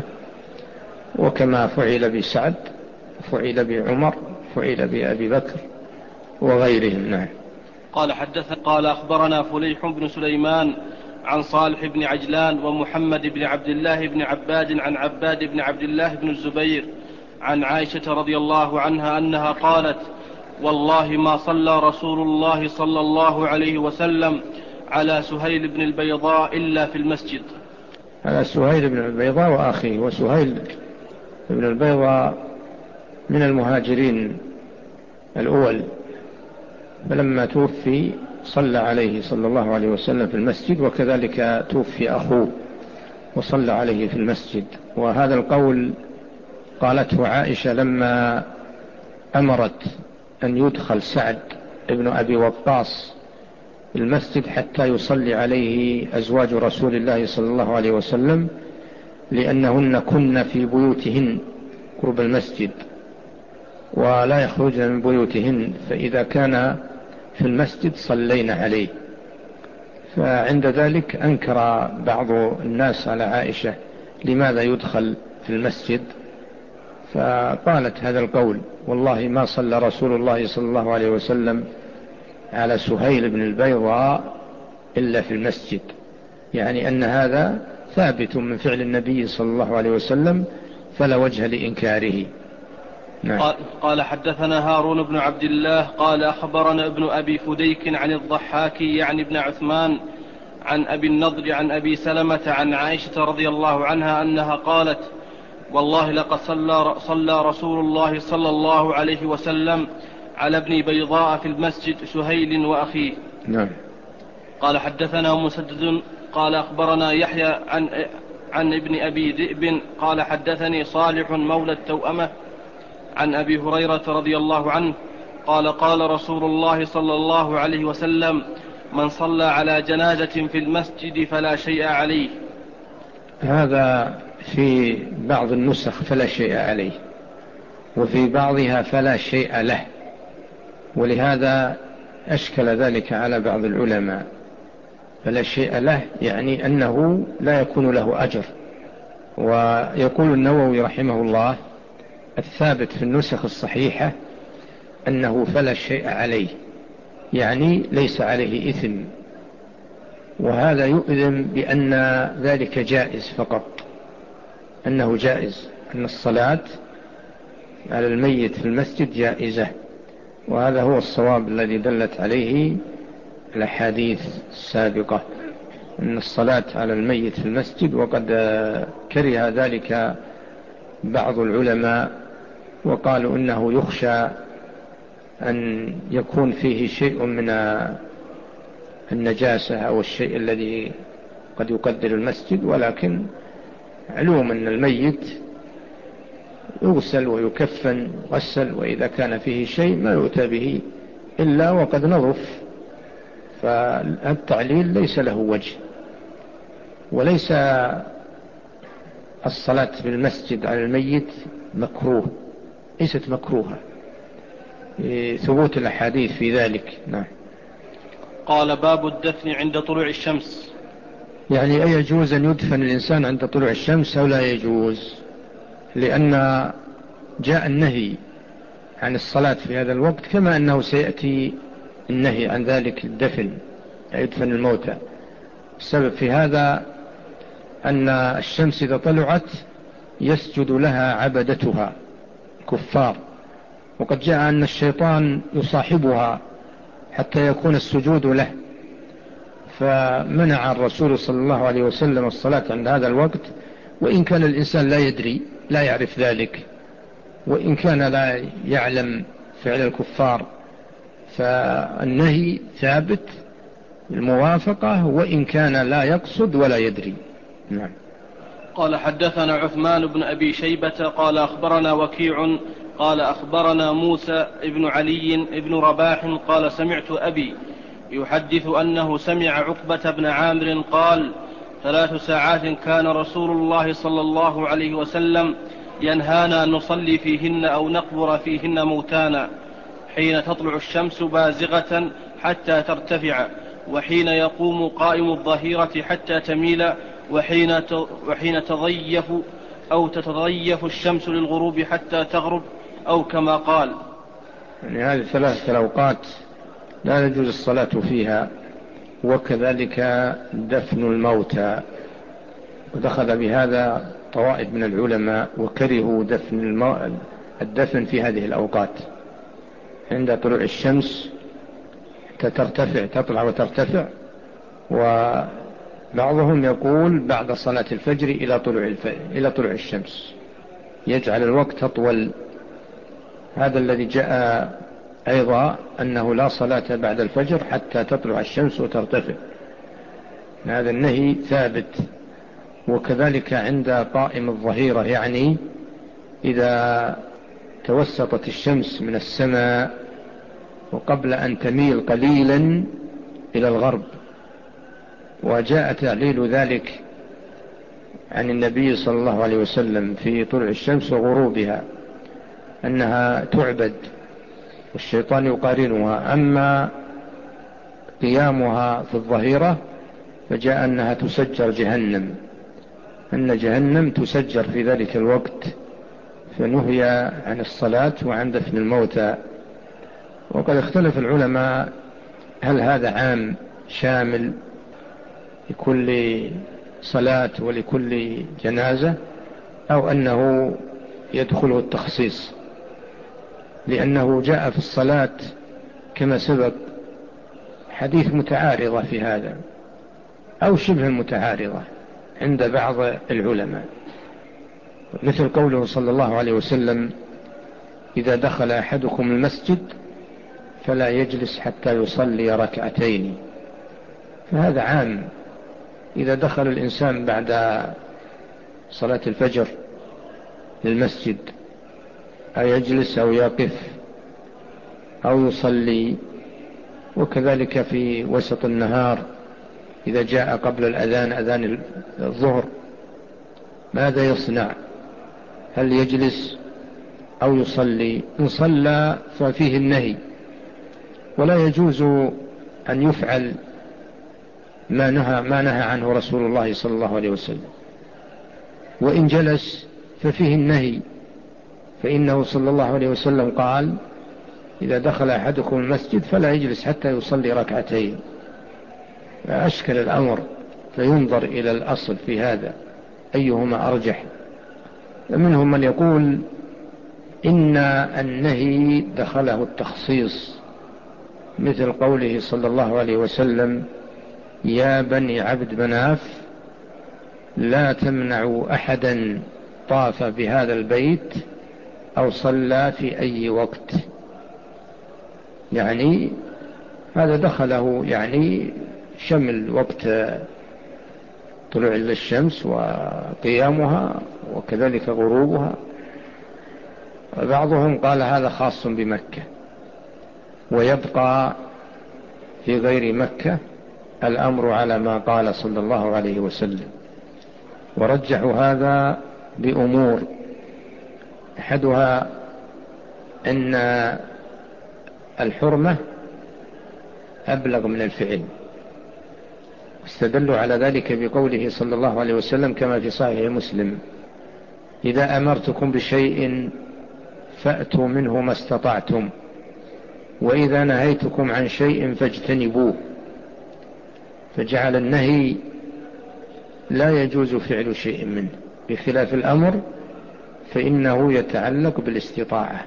وكما فعل بسعد، فعل بعمر، فعل بأبي بكر وغيرهم. نعم. قال حدثنا قال أخبرنا فليح بن سليمان عن صالح بن عجلان ومحمد بن عبد الله بن عباد عن عباد بن عبد الله بن الزبير عن عائشة رضي الله عنها أنها قالت: والله ما صلى رسول الله صلى الله عليه وسلم على سهيل بن البيضاء إلا في المسجد. على سهيل بن البيضاء وأخيه، وسهيل بن البيضاء من المهاجرين الأول، فلما توفي صلى عليه صلى الله عليه وسلم في المسجد، وكذلك توفي أخوه وصلى عليه في المسجد. وهذا القول قالته عائشة لما أمرت أن يدخل سعد ابن أبي وقاص المسجد حتى يصلي عليه أزواج رسول الله صلى الله عليه وسلم، لأنهن كن في بيوتهن قرب المسجد ولا يخرجن من بيوتهن، فإذا كان في المسجد صلينا عليه. فعند ذلك أنكر بعض الناس على عائشة لماذا يدخل في المسجد، فقالت هذا القول: والله ما صلى رسول الله صلى الله عليه وسلم على سهيل بن البيضاء إلا في المسجد، يعني أن هذا ثابت من فعل النبي صلى الله عليه وسلم فلا وجه لإنكاره. نعم. قال, قال حدثنا هارون بن عبد الله قال أخبرنا ابن أبي فديك عن الضحاك يعني ابن عثمان عن أبي النضر عن أبي سلمة عن عائشة رضي الله عنها أنها قالت: والله لقد صلى, صلى رسول الله صلى الله عليه وسلم على ابن بيضاء في المسجد سهيل وأخيه. نعم. قال حدثنا مسدد قال أخبرنا يحيى عن, عن ابن أبي ذئب قال حدثني صالح مولى التوأمة عن أبي هريرة رضي الله عنه قال: قال رسول الله صلى الله عليه وسلم: من صلى على جنازة في المسجد فلا شيء عليه. هذا في بعض النسخ فلا شيء عليه، وفي بعضها فلا شيء له، ولهذا أشكل ذلك على بعض العلماء. فلا شيء له يعني أنه لا يكون له أجر. ويقول النووي رحمه الله: الثابت في النسخ الصحيحة أنه فلا شيء عليه، يعني ليس عليه إثم. وهذا يؤذن بأن ذلك جائز فقط، أنه جائز، أن الصلاة على الميت في المسجد جائزة، وهذا هو الصواب الذي دلت عليه الأحاديث السابقة، أن الصلاة على الميت في المسجد. وقد كره ذلك بعض العلماء وقالوا إنه يخشى أن يكون فيه شيء من النجاسة أو الشيء الذي قد يقدر المسجد، ولكن علوم أن الميت يغسل ويكفن غسل، وإذا كان فيه شيء ما يؤتى به إلا وقد نظف، فالتعليل ليس له وجه. وليس الصلاة في المسجد على الميت مكروه، ليست مكروهة، ثبوت الأحاديث في ذلك. نعم. قال: باب الدفن عند طلوع الشمس. يعني أي يجوز أن يدفن الإنسان عند طلوع الشمس أو لا يجوز؟ لأن جاء النهي عن الصلاة في هذا الوقت، كما أنه سيأتي النهي عن ذلك الدفن، يدفن الموتى. السبب في هذا أن الشمس إذا طلعت يسجد لها عبدتها كفار، وقد جاء أن الشيطان يصاحبها حتى يكون السجود له، فمنع الرسول صلى الله عليه وسلم الصلاة عند هذا الوقت، وإن كان الإنسان لا يدري لا يعرف ذلك، وإن كان لا يعلم فعل الكفار، فالنهي ثابت الموافقة وإن كان لا يقصد ولا يدري. نعم. قال حدثنا عثمان بن أبي شيبة قال أخبرنا وكيع قال أخبرنا موسى ابن علي ابن رباح قال سمعت أبي يحدث أنه سمع عقبة بن عامر قال ثلاث ساعات كان رسول الله صلى الله عليه وسلم ينهانا أن نصلي فيهن أو نقبر فيهن موتانا، حين تطلع الشمس بازغة حتى ترتفع، وحين يقوم قائم الظهيرة حتى تميل، وحين وحين تضيف أو تتضيف الشمس للغروب حتى تغرب، أو كما قال. يعني هذه ثلاثة الأوقات لا يجوز الصلاة فيها، وكذلك دفن الموتى، ودخل بهذا طوائف من العلماء وكرهوا دفن المو... الدفن في هذه الأوقات عند طلوع الشمس ترتفع تطلع وترتفع، وبعضهم يقول بعد صلاة الفجر إلى طلوع الف... إلى طلوع الشمس، يجعل الوقت أطول. هذا الذي جاء أيضا أنه لا صلاة بعد الفجر حتى تطلع الشمس وترتفع، هذا النهي ثابت. وكذلك عند قائم الظهيرة، يعني إذا توسطت الشمس من السماء وقبل أن تميل قليلا إلى الغرب، وجاء تعليل ذلك عن النبي صلى الله عليه وسلم في طلوع الشمس وغروبها أنها تعبد والشيطان يقارنها. أما قيامها في الظهيرة فجاء أنها تسجر جهنم، أن جهنم تسجر في ذلك الوقت، فنهي عن الصلاة وعن دفن الموتى. وقد اختلف العلماء هل هذا عام شامل لكل صلاة ولكل جنازة، أو أنه يدخله التخصيص، لأنه جاء في الصلاة كما سبق حديث متعارضة في هذا أو شبه متعارضة عند بعض العلماء، مثل قوله صلى الله عليه وسلم إذا دخل أحدكم المسجد فلا يجلس حتى يصلي ركعتين، فهذا عام. إذا دخل الإنسان بعد صلاة الفجر للمسجد أو يجلس أو يقف أو يصلي، وكذلك في وسط النهار إذا جاء قبل الأذان أذان الظهر ماذا يصنع؟ هل يجلس أو يصلي؟ إن صلى ففيه النهي، ولا يجوز أن يفعل ما نهى, ما نهى عنه رسول الله صلى الله عليه وسلم. وإن جلس ففيه النهي، فإنه صلى الله عليه وسلم قال إذا دخل أحدكم المسجد فلا يجلس حتى يصلي ركعتين. أشكل الأمر، فينظر إلى الأصل في هذا أيهما أرجح. منهم من يقول إن النهي دخله التخصيص، مثل قوله صلى الله عليه وسلم يا بني عبد مناف لا تمنعوا أحدا طاف بهذا البيت أو صلى في أي وقت، يعني هذا دخله يعني شمل وقت طلوع الشمس وقيامها وكذلك غروبها. بعضهم قال هذا خاص بمكة، ويبقى في غير مكة الأمر على ما قال صلى الله عليه وسلم. ورجحوا هذا بأمور، أحدها أن الحرمة أبلغ من الفعل، استدلوا على ذلك بقوله صلى الله عليه وسلم كما في صحيح مسلم إذا أمرتكم بشيء فأتوا منه ما استطعتم، وإذا نهيتكم عن شيء فاجتنبوه. فجعل النهي لا يجوز فعل شيء منه، بخلاف الأمر فإنه يتعلق بالاستطاعة،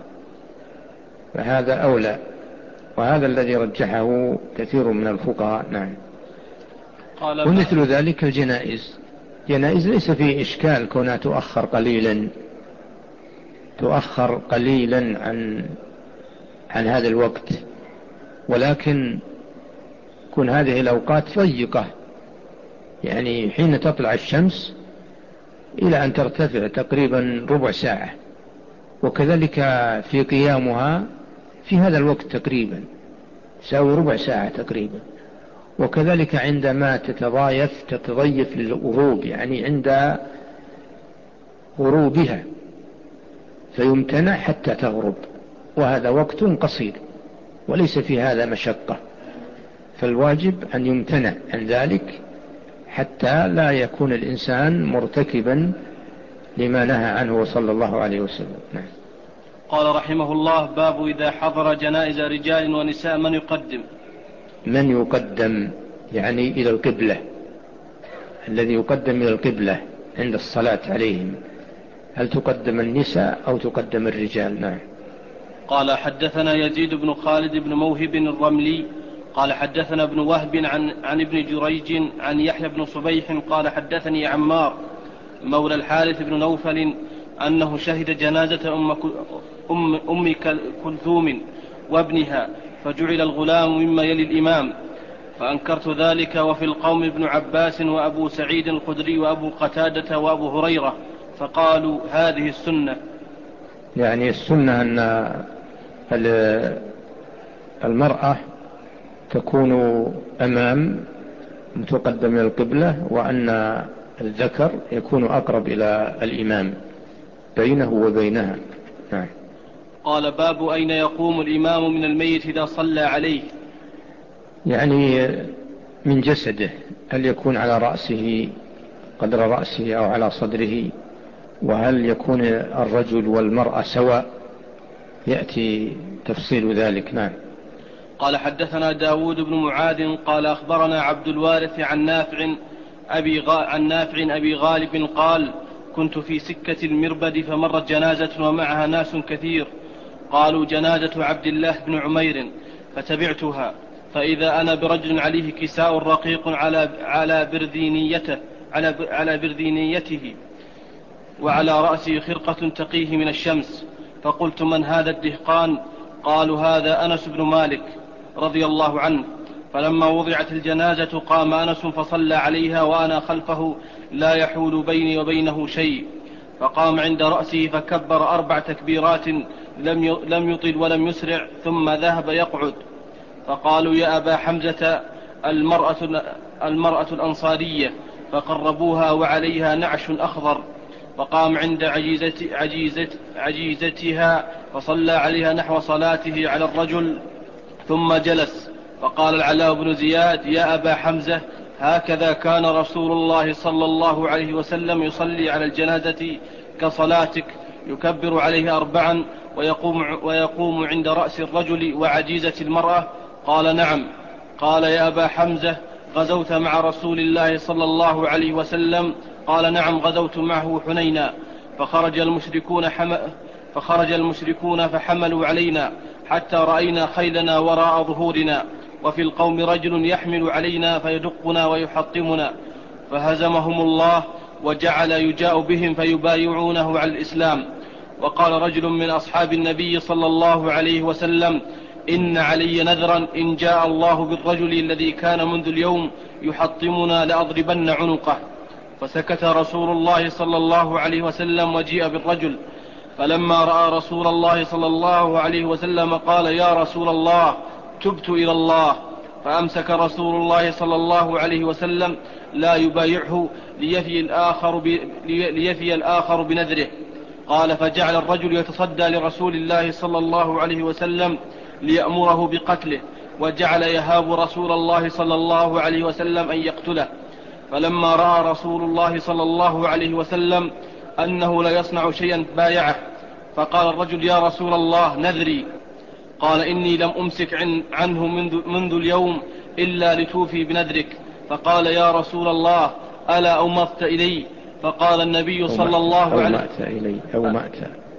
فهذا أولى، وهذا الذي رجحه كثير من الفقهاء. نعم. ومثل ذلك الجنائز، جنائز ليس فيه إشكال كونها تؤخر قليلا تؤخر قليلا عن عن هذا الوقت، ولكن كون هذه الأوقات ضيقة، يعني حين تطلع الشمس إلى أن ترتفع تقريبا ربع ساعة، وكذلك في قيامها في هذا الوقت تقريبا تساوي ربع ساعة تقريبا، وكذلك عندما تتضايف تتضيف للغروب، يعني عند غروبها فيمتنع حتى تغرب، وهذا وقت قصير وليس في هذا مشقة، فالواجب أن يمتنع عن ذلك حتى لا يكون الإنسان مرتكبا لما نهى عنه صلى الله عليه وسلم. نعم. قال رحمه الله: باب إذا حضر جنائز رجال ونساء من يقدم؟ من يقدم يعني إلى القبلة، الذي يقدم إلى القبلة عند الصلاة عليهم، هل تقدم النساء أو تقدم الرجال؟ نعم. قال حدثنا يزيد بن خالد بن موهب الرملي قال حدثنا ابن وهب عن, عن ابن جريج عن يحيى بن صبيح قال حدثني عمار مولى الحارث بن نوفل أنه شهد جنازة أم, أم, أم كلثوم وابنها، فجعل الغلام مما يلي الإمام، فأنكرت ذلك، وفي القوم ابن عباس وأبو سعيد الخدري وأبو قتادة وأبو هريرة، فقالوا هذه السنة. يعني السنة أن المرأة تكون أمام متقدم إلى القبلة، وأن الذكر يكون أقرب إلى الإمام بينه وبينها. نعم. قال باب أين يقوم الإمام من الميت إذا صلى عليه؟ يعني من جسده، هل يكون على رأسه قدر رأسه أو على صدره، وهل يكون الرجل والمرأة سواء، يأتي تفصيل ذلك. نعم. قال حدثنا داود بن معاذ قال أخبرنا عبد الوارث عن نافع أبي, غ... عن نافع أبي غالب قال: كنت في سكة المربد فمرت جنازة ومعها ناس كثير، قالوا جنازة عبد الله بن عمير، فتبعتها، فإذا أنا برجل عليه كساء رقيق على على برذينيته على على برذينيته وعلى رأسه خرقة تقيه من الشمس، فقلت: من هذا الدهقان؟ قالوا: هذا أنس بن مالك رضي الله عنه. فلما وضعت الجنازة قام أنس فصلى عليها وأنا خلفه لا يحول بيني وبينه شيء، فقام عند رأسه فكبر أربع تكبيرات لم يطل ولم يسرع، ثم ذهب يقعد. فقالوا: يا أبا حمزة المرأة, المرأة الأنصارية، فقربوها وعليها نعش أخضر، فقام عند عجيزة عجيزة عجيزتها فصلى عليها نحو صلاته على الرجل ثم جلس. فقال العلاء بن زياد: يا أبا حمزة، هكذا كان رسول الله صلى الله عليه وسلم يصلي على الجنازة كصلاتك، يكبر عليه أربعا ويقوم, ويقوم عند رأس الرجل وعجيزة المرأة. قال: نعم. قال: يا أبا حمزة، غزوت مع رسول الله صلى الله عليه وسلم؟ قال: نعم، غزوت معه حنينا، فخرج المشركون, حم... فخرج المشركون فحملوا علينا حتى رأينا خيلنا وراء ظهورنا، وفي القوم رجل يحمل علينا فيدقنا ويحطمنا، فهزمهم الله وجعل يجاء بهم فيبايعونه على الإسلام. وقال رجل من أصحاب النبي صلى الله عليه وسلم: إن علي نذرا إن جاء الله بالرجل الذي كان منذ اليوم يحطمنا لأضربن عنقه. فسكت رسول الله صلى الله عليه وسلم وجيء بالرجل، فلما رأى رسول الله صلى الله عليه وسلم قال: يا رسول الله، تبت إلى الله. فأمسك رسول الله صلى الله عليه وسلم لا يبايعه ليفي الآخر, ب... ليفي الآخر بنذره. قال: فجعل الرجل يتصدى لرسول الله صلى الله عليه وسلم ليأمره بقتله، وجعل يهاب رسول الله صلى الله عليه وسلم أن يقتله. فلما رأى رسول الله صلى الله عليه وسلم أنه لا يصنع شيئا بايعه، فقال الرجل: يا رسول الله، نذري. قال: إني لم أمسك عنه منذ, منذ اليوم إلا لتوفي بنذرك. فقال: يا رسول الله، ألا أومأت إلي؟ فقال النبي صلى الله عليه وسلم: أو مأت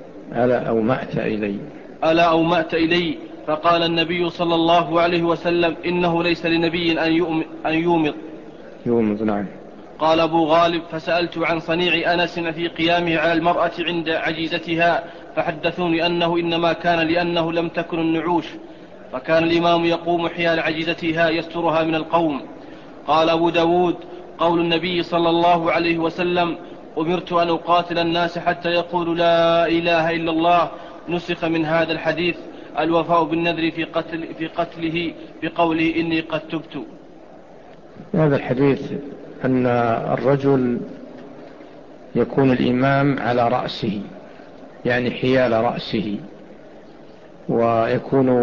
ألا أومأت إلي ألا أومأت إلي؟ فقال النبي صلى الله عليه وسلم: إنه ليس لنبي أن يومض. يوم نعم. قال أبو غالب: فسألت عن صنيع أنس في قيامه على المرأة عند عجيزتها، فحدثوني أنه إنما كان لأنه لم تكن النعوش، فكان الإمام يقوم حيال عجيزتها يسترها من القوم. قال أبو داود: قول النبي صلى الله عليه وسلم: أمرت أن أقاتل الناس حتى يقولوا لا إله إلا الله، نسخ من هذا الحديث الوفاء بالنذر في, قتل في قتله بقوله إني قد تبت. هذا الحديث أن الرجل يكون الإمام على رأسه، يعني حيال رأسه، ويكون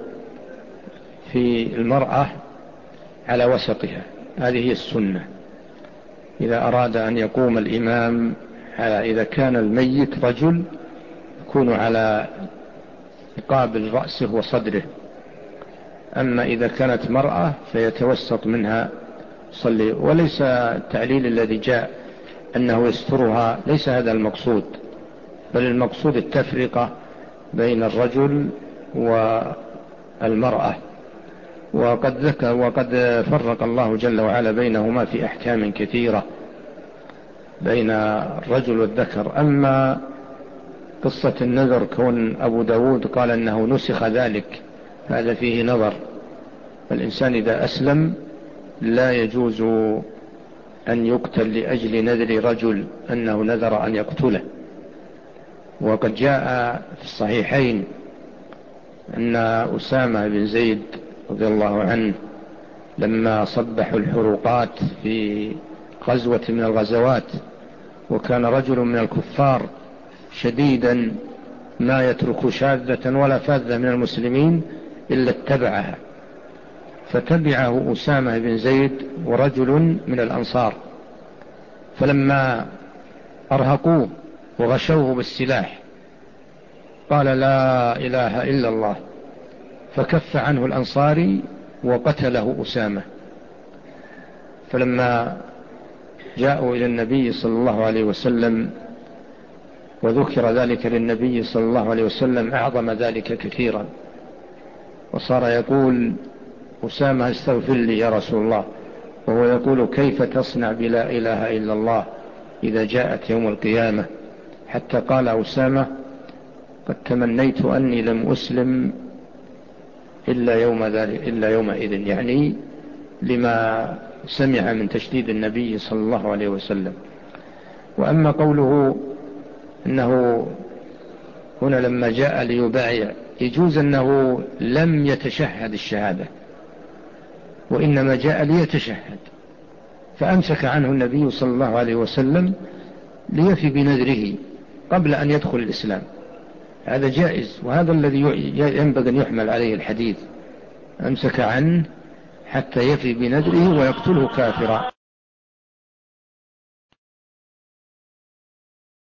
في المرأة على وسطها. هذه هي السنة. إذا أراد أن يقوم الإمام على إذا كان الميت رجل يكون على مقابل رأسه وصدره، أما إذا كانت مرأة فيتوسط منها صلي. وليس التعليل الذي جاء أنه يسترها، ليس هذا المقصود، بل المقصود التفرقة بين الرجل والمرأة. وقد ذكر وقد فرق الله جل وعلا بينهما في أحكام كثيرة بين الرجل والذكر. أما قصة النذر كون أبو داود قال أنه نسخ ذلك، هذا فيه نظر. فالإنسان إذا أسلم لا يجوز أن يقتل لأجل نذر رجل أنه نذر أن يقتله. وقد جاء في الصحيحين أن أسامة بن زيد رضي الله عنه لما صبحوا الحروقات في غزوة من الغزوات، وكان رجل من الكفار شديدا ما يترك شاذة ولا فاذة من المسلمين إلا اتبعها، فتبعه أسامة بن زيد ورجل من الأنصار، فلما أرهقوه وغشوه بالسلاح قال لا إله إلا الله، فكف عنه الأنصاري وقتله أسامة. فلما جاءوا إلى النبي صلى الله عليه وسلم وذكر ذلك للنبي صلى الله عليه وسلم أعظم ذلك كثيرا، وصار يقول أسامة استغفر لي يا رسول الله، وهو يقول كيف تصنع بلا إله إلا الله إذا جاءت يوم القيامة، حتى قال أسامة قد تمنيت أني لم أسلم إلا يوم ذلك إلا يومئذ، يعني لما سمع من تشديد النبي صلى الله عليه وسلم. وأما قوله أنه هنا لما جاء ليبايع، يجوز أنه لم يتشهد الشهادة وإنما جاء ليتشهد، فأمسك عنه النبي صلى الله عليه وسلم ليفي بنذره قبل أن يدخل الإسلام. هذا جائز، وهذا الذي ينبغي أن يحمل عليه الحديث، أمسك عنه حتى يفي بنذره ويقتله كافرا.